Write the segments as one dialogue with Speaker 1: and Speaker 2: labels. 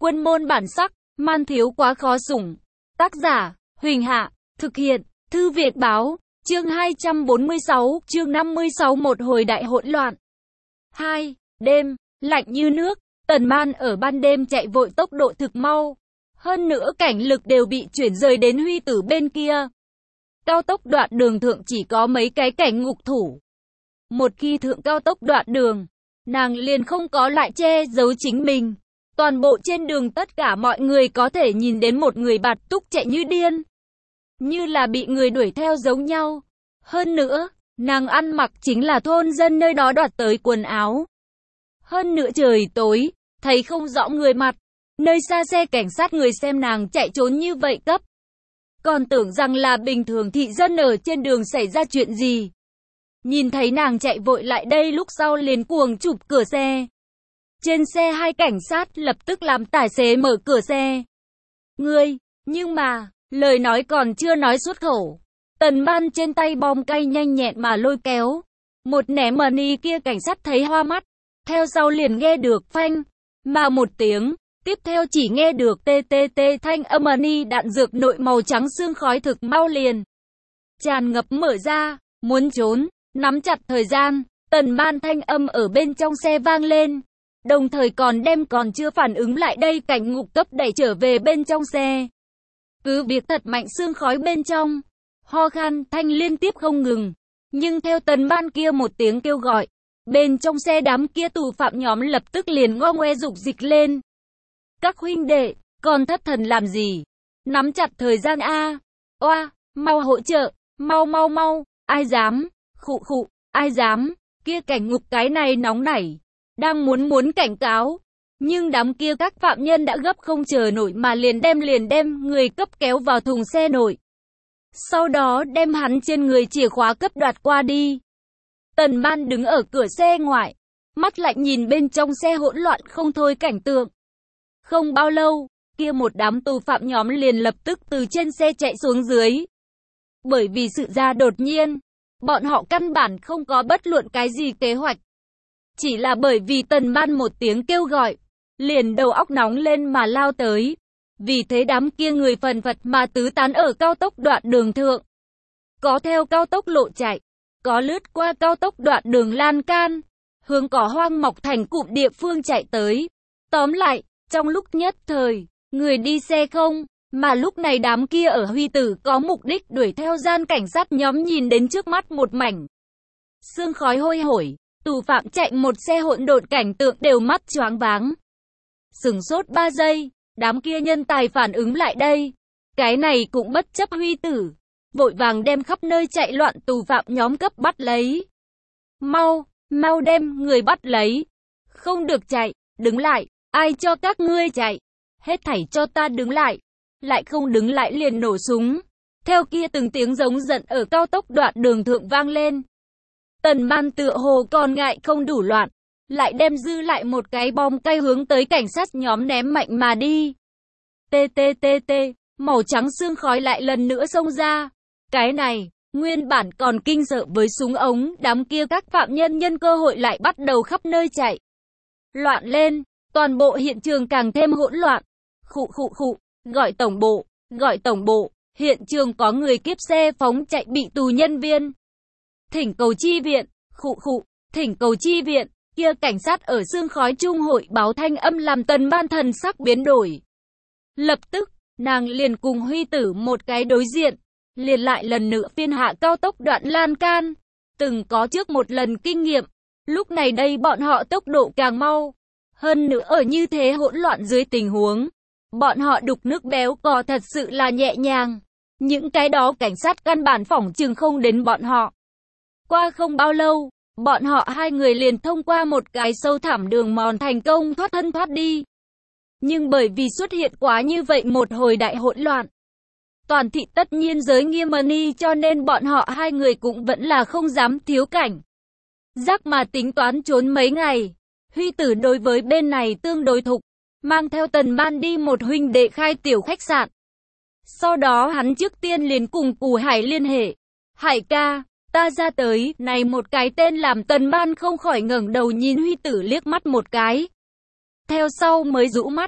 Speaker 1: Quân môn bản sắc, man thiếu quá khó sủng. Tác giả, Huỳnh Hạ, thực hiện, Thư Việt Báo, chương 246, chương 56 một hồi đại hỗn loạn. 2. Đêm, lạnh như nước, Tần Man ở ban đêm chạy vội tốc độ thực mau. Hơn nữa cảnh lực đều bị chuyển rời đến Huy Tử bên kia. Cao tốc đoạn đường thượng chỉ có mấy cái cảnh ngục thủ. Một khi thượng cao tốc đoạn đường, nàng liền không có lại che giấu chính mình. Toàn bộ trên đường tất cả mọi người có thể nhìn đến một người bạt túc chạy như điên. Như là bị người đuổi theo giống nhau. Hơn nữa, nàng ăn mặc chính là thôn dân nơi đó đoạt tới quần áo. Hơn nữa trời tối, thấy không rõ người mặt. Nơi xa xe cảnh sát người xem nàng chạy trốn như vậy cấp. Còn tưởng rằng là bình thường thị dân ở trên đường xảy ra chuyện gì. Nhìn thấy nàng chạy vội lại đây lúc sau liền cuồng chụp cửa xe. Trên xe hai cảnh sát lập tức làm tài xế mở cửa xe. Ngươi, nhưng mà, lời nói còn chưa nói xuất khẩu. Tần Man trên tay bom cay nhanh nhẹn mà lôi kéo. Một ném money kia cảnh sát thấy hoa mắt. Theo sau liền nghe được phanh, mà một tiếng. Tiếp theo chỉ nghe được TTT thanh âm money đạn dược nội màu trắng xương khói thực mau liền. Tràn ngập mở ra, muốn trốn, nắm chặt thời gian. Tần Man thanh âm ở bên trong xe vang lên. Đồng thời còn đem còn chưa phản ứng lại đây cảnh ngục cấp đẩy trở về bên trong xe. Cứ việc thật mạnh xương khói bên trong, ho khan thanh liên tiếp không ngừng. Nhưng theo Tần Man kia một tiếng kêu gọi, bên trong xe đám kia tù phạm nhóm lập tức liền ngo ngoe dục dịch lên. Các huynh đệ, còn thất thần làm gì? Nắm chặt thời gian a. Oa, mau hỗ trợ, mau, ai dám? Khụ, ai dám? Kia cảnh ngục cái này nóng nảy. Đang muốn cảnh cáo, nhưng đám kia các phạm nhân đã gấp không chờ nổi mà liền đem người cấp kéo vào thùng xe nổi. Sau đó đem hắn trên người chìa khóa cấp đoạt qua đi. Tần Man đứng ở cửa xe ngoại, mắt lạnh nhìn bên trong xe hỗn loạn không thôi cảnh tượng. Không bao lâu, kia một đám tù phạm nhóm liền lập tức từ trên xe chạy xuống dưới. Bởi vì sự ra đột nhiên, bọn họ căn bản không có bất luận cái gì kế hoạch. Chỉ là bởi vì Tần Man một tiếng kêu gọi, liền đầu óc nóng lên mà lao tới. Vì thế đám kia người phần phật mà tứ tán ở cao tốc đoạn đường thượng. Có theo cao tốc lộ chạy, có lướt qua cao tốc đoạn đường lan can, hướng cỏ hoang mọc thành cụm địa phương chạy tới. Tóm lại, trong lúc nhất thời, người đi xe không, mà lúc này đám kia ở Huy Tử có mục đích đuổi theo gian cảnh sát nhóm nhìn đến trước mắt một mảnh sương khói hôi hổi. Tù phạm chạy một xe hỗn độn cảnh tượng đều mắt choáng váng. Sửng sốt 3 giây, đám kia nhân tài phản ứng lại đây. Cái này cũng bất chấp Huy Tử, vội vàng đem khắp nơi chạy loạn tù phạm nhóm cấp bắt lấy. Mau đem người bắt lấy. Không được chạy, đứng lại, ai cho các ngươi chạy? Hết thảy cho ta đứng lại. Lại không đứng lại liền nổ súng. Theo kia từng tiếng giống giận ở cao tốc đoạn đường thượng vang lên. Tần Man tựa hồ còn ngại không đủ loạn, lại đem dư lại một cái bom cay hướng tới cảnh sát nhóm ném mạnh mà đi. TTTT, màu trắng xương khói lại lần nữa xông ra. Cái này, nguyên bản còn kinh sợ với súng ống, đám kia các phạm nhân nhân cơ hội lại bắt đầu khắp nơi chạy. Loạn lên, toàn bộ hiện trường càng thêm hỗn loạn. Khụ, gọi tổng bộ, hiện trường có người kiếp xe phóng chạy bị tù nhân viên. Thỉnh cầu chi viện, thỉnh cầu chi viện, kia cảnh sát ở sương khói trung hội báo thanh âm làm Tần Man thần sắc biến đổi. Lập tức, nàng liền cùng Huy Tử một cái đối diện, liền lại lần nữa phiên hạ cao tốc đoạn lan can, từng có trước một lần kinh nghiệm, lúc này đây bọn họ tốc độ càng mau, hơn nữa ở như thế hỗn loạn dưới tình huống, bọn họ đục nước béo cò thật sự là nhẹ nhàng, những cái đó cảnh sát căn bản phỏng chừng không đến bọn họ. Qua không bao lâu, bọn họ hai người liền thông qua một cái sâu thẳm đường mòn thành công thoát thân thoát đi. Nhưng bởi vì xuất hiện quá như vậy một hồi đại hỗn loạn, toàn thị tất nhiên giới nghiêm money cho nên bọn họ hai người cũng vẫn là không dám thiếu cảnh giác mà tính toán trốn mấy ngày. Huy Tử đối với bên này tương đối thục, mang theo Tần Man đi một huynh đệ khai tiểu khách sạn. Sau đó hắn trước tiên liền cùng Cù Hải liên hệ. Hải ca, ta ra tới, này một cái tên làm Tần Man không khỏi ngẩng đầu nhìn Huy Tử liếc mắt một cái. Theo sau mới rũ mắt,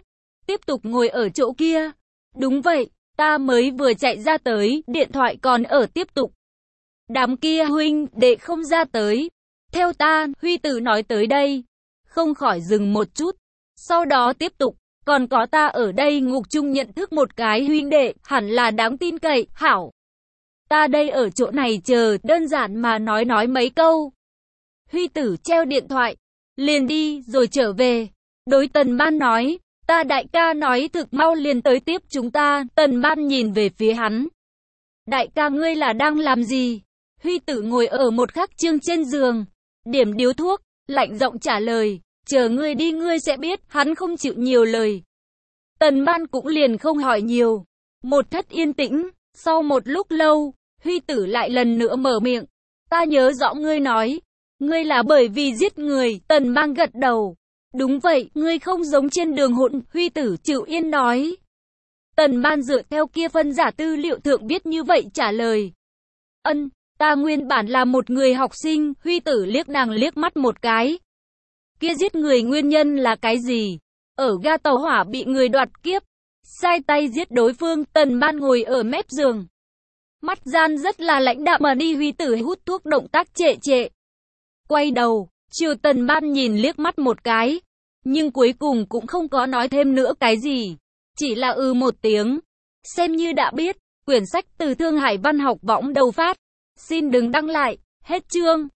Speaker 1: tiếp tục ngồi ở chỗ kia. Đúng vậy, ta mới vừa chạy ra tới, điện thoại còn ở tiếp tục. Đám kia huynh đệ không ra tới. Theo ta, Huy Tử nói tới đây. Không khỏi dừng một chút. Sau đó tiếp tục. Còn có ta ở đây ngục chung nhận thức một cái huynh đệ, hẳn là đáng tin cậy, hảo. Ta đây ở chỗ này chờ, đơn giản mà nói mấy câu. Huy Tử treo điện thoại, liền đi rồi trở về. Đối Tần Ban nói, ta đại ca nói thực mau liền tới tiếp chúng ta. Tần Ban nhìn về phía hắn. Đại ca ngươi là đang làm gì? Huy Tử ngồi ở một khắc chương trên giường, điểm điếu thuốc, lạnh giọng trả lời, chờ ngươi đi ngươi sẽ biết. Hắn không chịu nhiều lời. Tần Ban cũng liền không hỏi nhiều. Một thất yên tĩnh, sau một lúc lâu, Huy Tử lại lần nữa mở miệng. Ta nhớ rõ ngươi nói, ngươi là bởi vì giết người. Tần Ban gật đầu. Đúng vậy, ngươi không giống trên đường hỗn. Huy Tử chịu yên nói. Tần Ban dựa theo kia phân giả tư liệu thượng viết như vậy trả lời. Ân, ta nguyên bản là một người học sinh. Huy Tử liếc nàng liếc mắt một cái. Kia giết người nguyên nhân là cái gì? Ở ga tàu hỏa bị người đoạt kiếp, sai tay giết đối phương. Tần Ban ngồi ở mép giường, mắt gian rất là lãnh đạm mà đi. Huy Tử hút thuốc động tác trệ trệ, quay đầu, chiều Tần Ban nhìn liếc mắt một cái, nhưng cuối cùng cũng không có nói thêm nữa cái gì, chỉ là một tiếng. Xem như đã biết, quyển sách từ Thương Hải Văn Học Võng đầu phát. Xin đừng đăng lại, hết chương.